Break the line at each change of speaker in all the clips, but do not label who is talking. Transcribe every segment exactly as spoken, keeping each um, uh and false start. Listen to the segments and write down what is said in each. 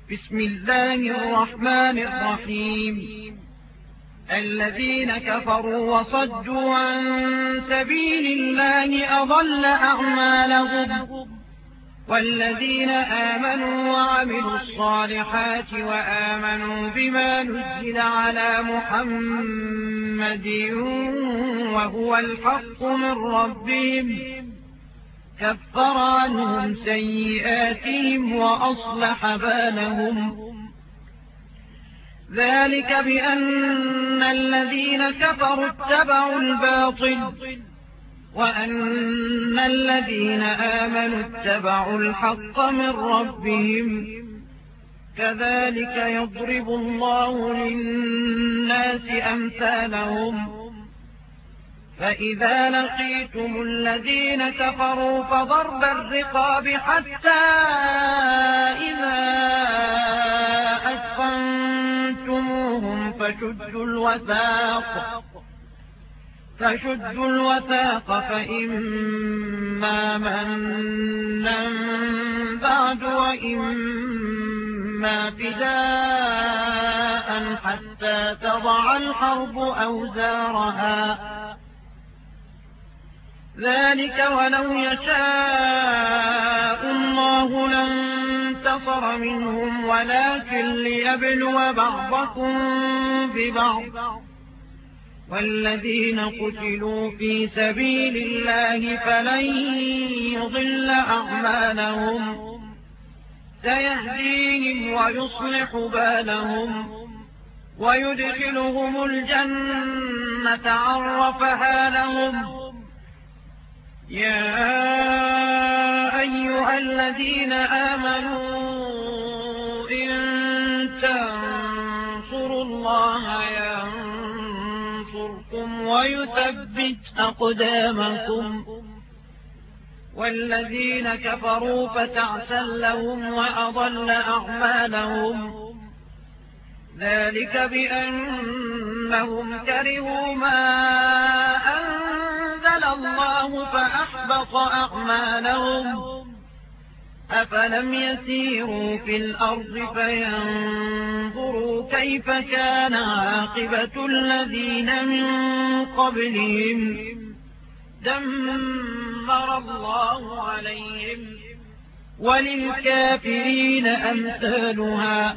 بسم الله الرحمن الرحيم الذين كفروا وصدوا عن سبيل الله أضل أعمالهم والذين آمنوا وعملوا الصالحات وآمنوا بما نزل على محمد وهو الحق من ربهم كفر عنهم سيئاتهم وأصلح بالهم ذلك بأن الذين كفروا اتبعوا الباطل وأن الذين آمنوا اتبعوا الحق من ربهم كذلك يضرب الله للناس أمثالهم فإذا لقيتم الذين كفروا فضرب الرقاب حتى إذا أثخنتموهم فشدوا الوثاق فشدوا الوثاق فإما منا بعد وإما فداء حتى تضع الحرب أوزارها ذلك ولو يشاء الله لانتصر منهم ولكن ليبلو بعضكم ببعض والذين قتلوا في سبيل الله فلن يضل أعمالهم سيهديهم ويصلح بالهم ويدخلهم الجنة عرفها لهم يا أيها الذين آمنوا إن تنصروا الله ينصركم ويثبت أقدامكم والذين كفروا فتعسا لهم وأضل أعمالهم ذلك بأنهم كرهوا ما أنزل الله فأحبط أعمالهم أفلم يسيروا في الأرض فينظروا كيف كان عاقبة الذين من قبلهم دمر الله عليهم وللكافرين أمثالها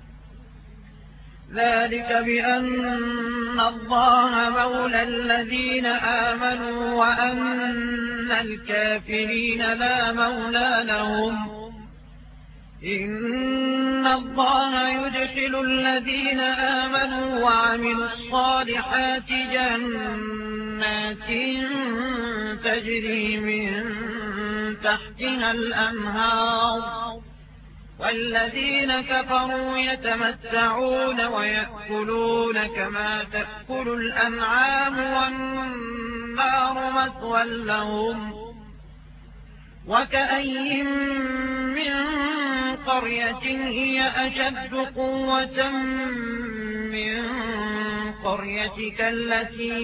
ذلك بأن الله مولى الذين آمنوا وأن الكافرين لا مولى لهم إن الله يدخل الذين آمنوا وعملوا الصالحات جنات تجري من تحتها الأنهار والذين كفروا يتمتعون ويأكلون كما تأكل الأنعام والنار مثوى لهم وكأين من قرية هي أشد قوة من قريتك التي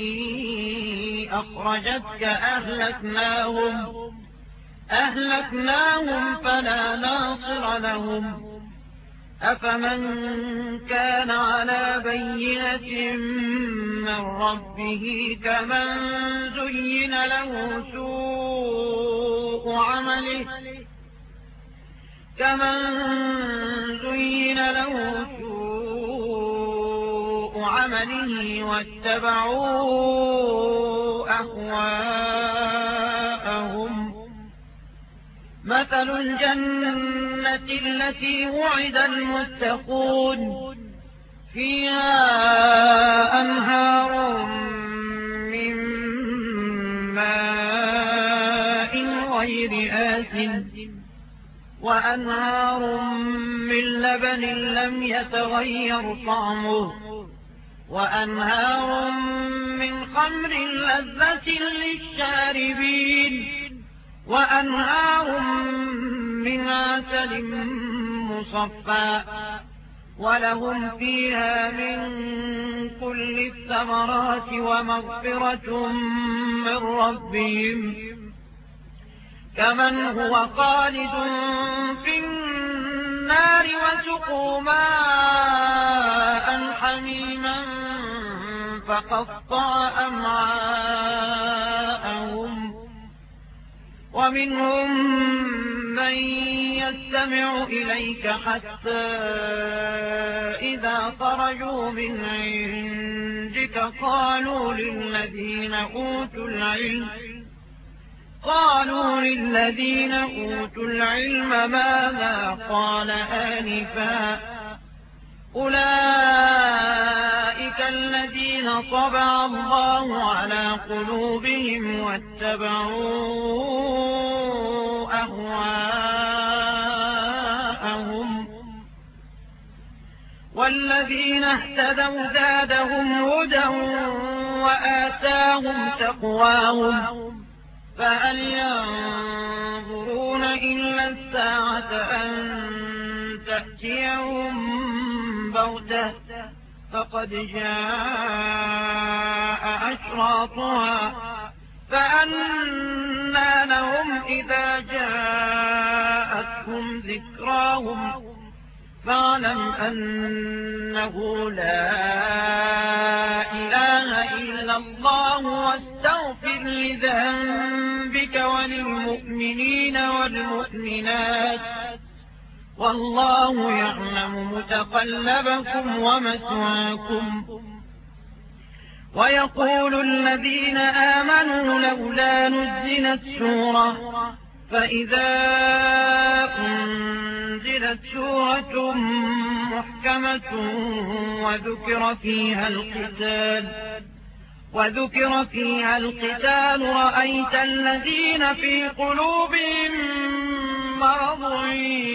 أخرجتك أهلكناهم أهلكناهم فلا ناصر لهم أفمن كان على بينة من ربه كمن زين له سوء عمله كمن زين له سوء عمله واتبعوا أهواءهم مثل الجنة التي وعد المتقون فيها أنهار من ماء غير آسن وأنهار من لبن لم يتغير طعمه وأنهار من خمر لذة للشاربين وأنهار من عسل مصفى ولهم فيها من كل الثمرات ومغفرة من ربهم كمن هو خالد في النار فسقوا ماء حميما فقطع أمعاءهم ومنهم من يستمع إليك حتى إذا خرجوا من عندك قالوا للذين أوتوا العلم قالوا للذين أوتوا العلم ماذا قال آنفا أولئك الذين طبع الله على قلوبهم واتبعوا أهواءهم والذين اهتدوا زادهم هدى وآتاهم تقواهم فهل ينظرون إلا الساعة أن تأتيهم بغتة فقد جاء أشراطها فأنى لهم إذا جاءتهم ذكراهم فاعلم أنه لا إله إلا الله واستغفر لذنبك وللمؤمنين والمؤمنات والله يعلم متقلبكم ومثواكم ويقول الذين آمنوا لولا نزلت سورة فإذا أنزلت سورة محكمة وذكر فيها القتال وذكر فيها القتال رأيت الذين في قلوبهم مرض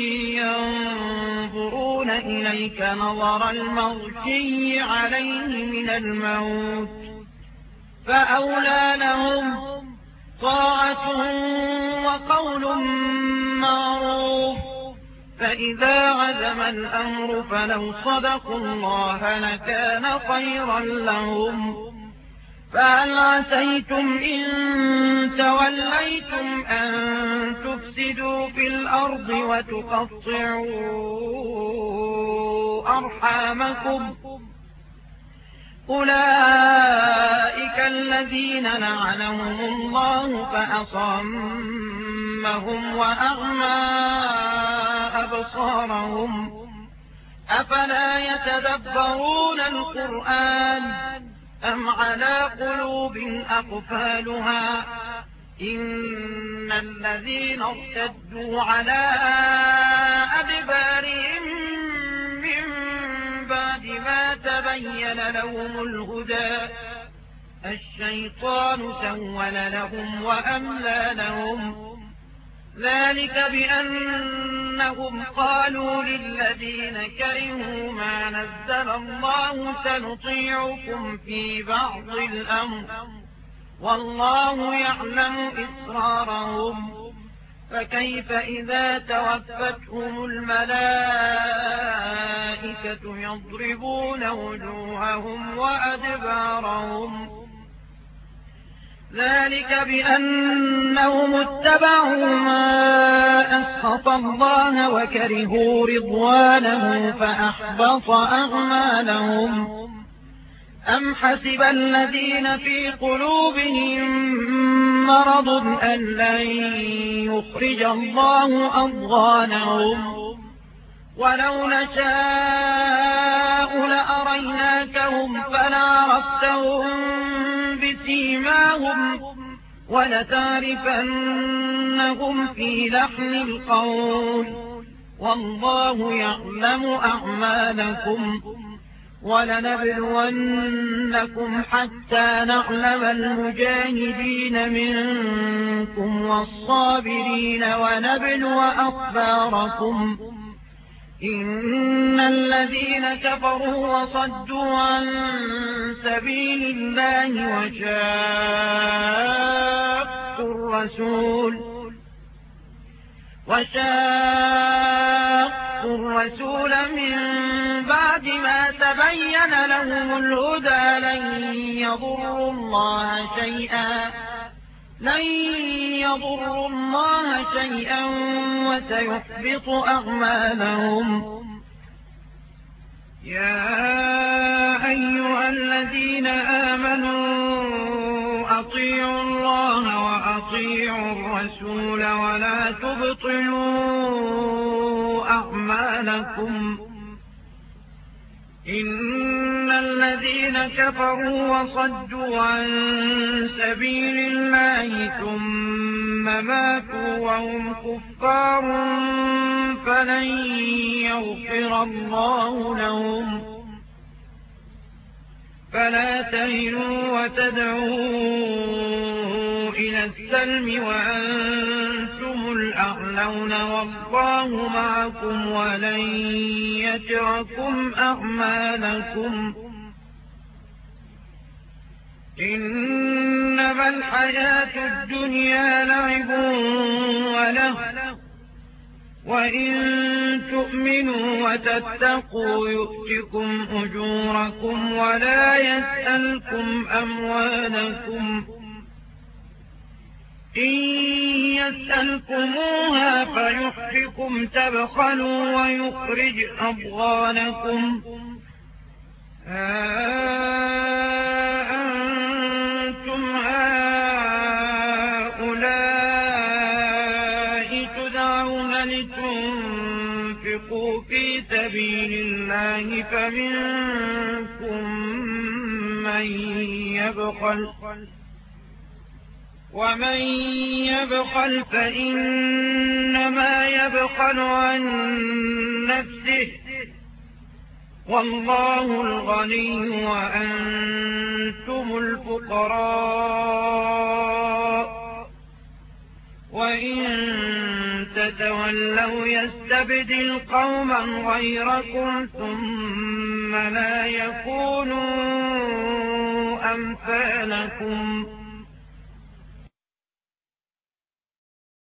ينظرون إليك نظر المغشي عليه من الموت فأولى لهم طاعة وقول معروف فإذا عزم الأمر فلو صدقوا الله لكان خيرا لهم فهل عسيتم إن توليتم أن تفسدوا في الأرض وتقطعوا أرحامكم أولئك الذين لعنهم الله فأصمهم وأعمى أبصارهم أفلا يتدبرون القرآن أم على قلوب أقفالها إن الذين ارتدوا على أدبارهم من بعد ما تبين لهم الهدى الشيطان سول لهم وأملى لهم ذلك بأنهم قالوا للذين كرهوا ما نزل الله سنطيعكم في بعض الأمر والله يعلم إسرارهم فكيف إذا توفتهم الملائكة يضربون وجوههم وأدبارهم ذلك بأنهم اتبعوا ما أسخط الله وكرهوا رضوانه فأحبط أعمالهم أم حسب الذين في قلوبهم مرض أن لن يخرج الله أضغانهم ولو نشاء لأريناكهم فلعرفتهم بسيماهم ولتعرفنهم في لحن القول والله يعلم أعمالكم ولنبلونكم حتى نعلم المجاهدين منكم والصابرين ونبلو أخباركم إن الذين كفروا وصدوا عن سبيل الله وشاقوا الرسول وشاقوا الرسول من بعد ما تبين لهم الهدى لن يضروا الله شيئا لن يضروا الله شيئا وسيحبط أعمالهم يا أيها الذين آمنوا أطيعوا الله وأطيعوا الرسول ولا تبطلوا أعمالكم إن الذين كفروا وصدوا عن سبيل الله ثم ماتوا وهم كفار فلن يغفر الله لهم فلا تهنوا وتدعوا إلى السلم وأنتم الأعلون والله معكم ولن يتركم أعمالكم إنما الحياة الدنيا لعب وله وإن تؤمنوا وتتقوا يؤتكم أجوركم ولا يسألكم أموالكم إن يسألكموها فيحفكم تبخلوا ويخرج أضغانكم أنتم هؤلاء تدعون لتنفقوا في سبيل الله فمنكم من يبخل ومن يبخل فإنما يبخل عن نفسه والله الغني وأنتم الفقراء وإن تتولوا يستبدل قوما غيركم ثم لا يكونوا أمثالكم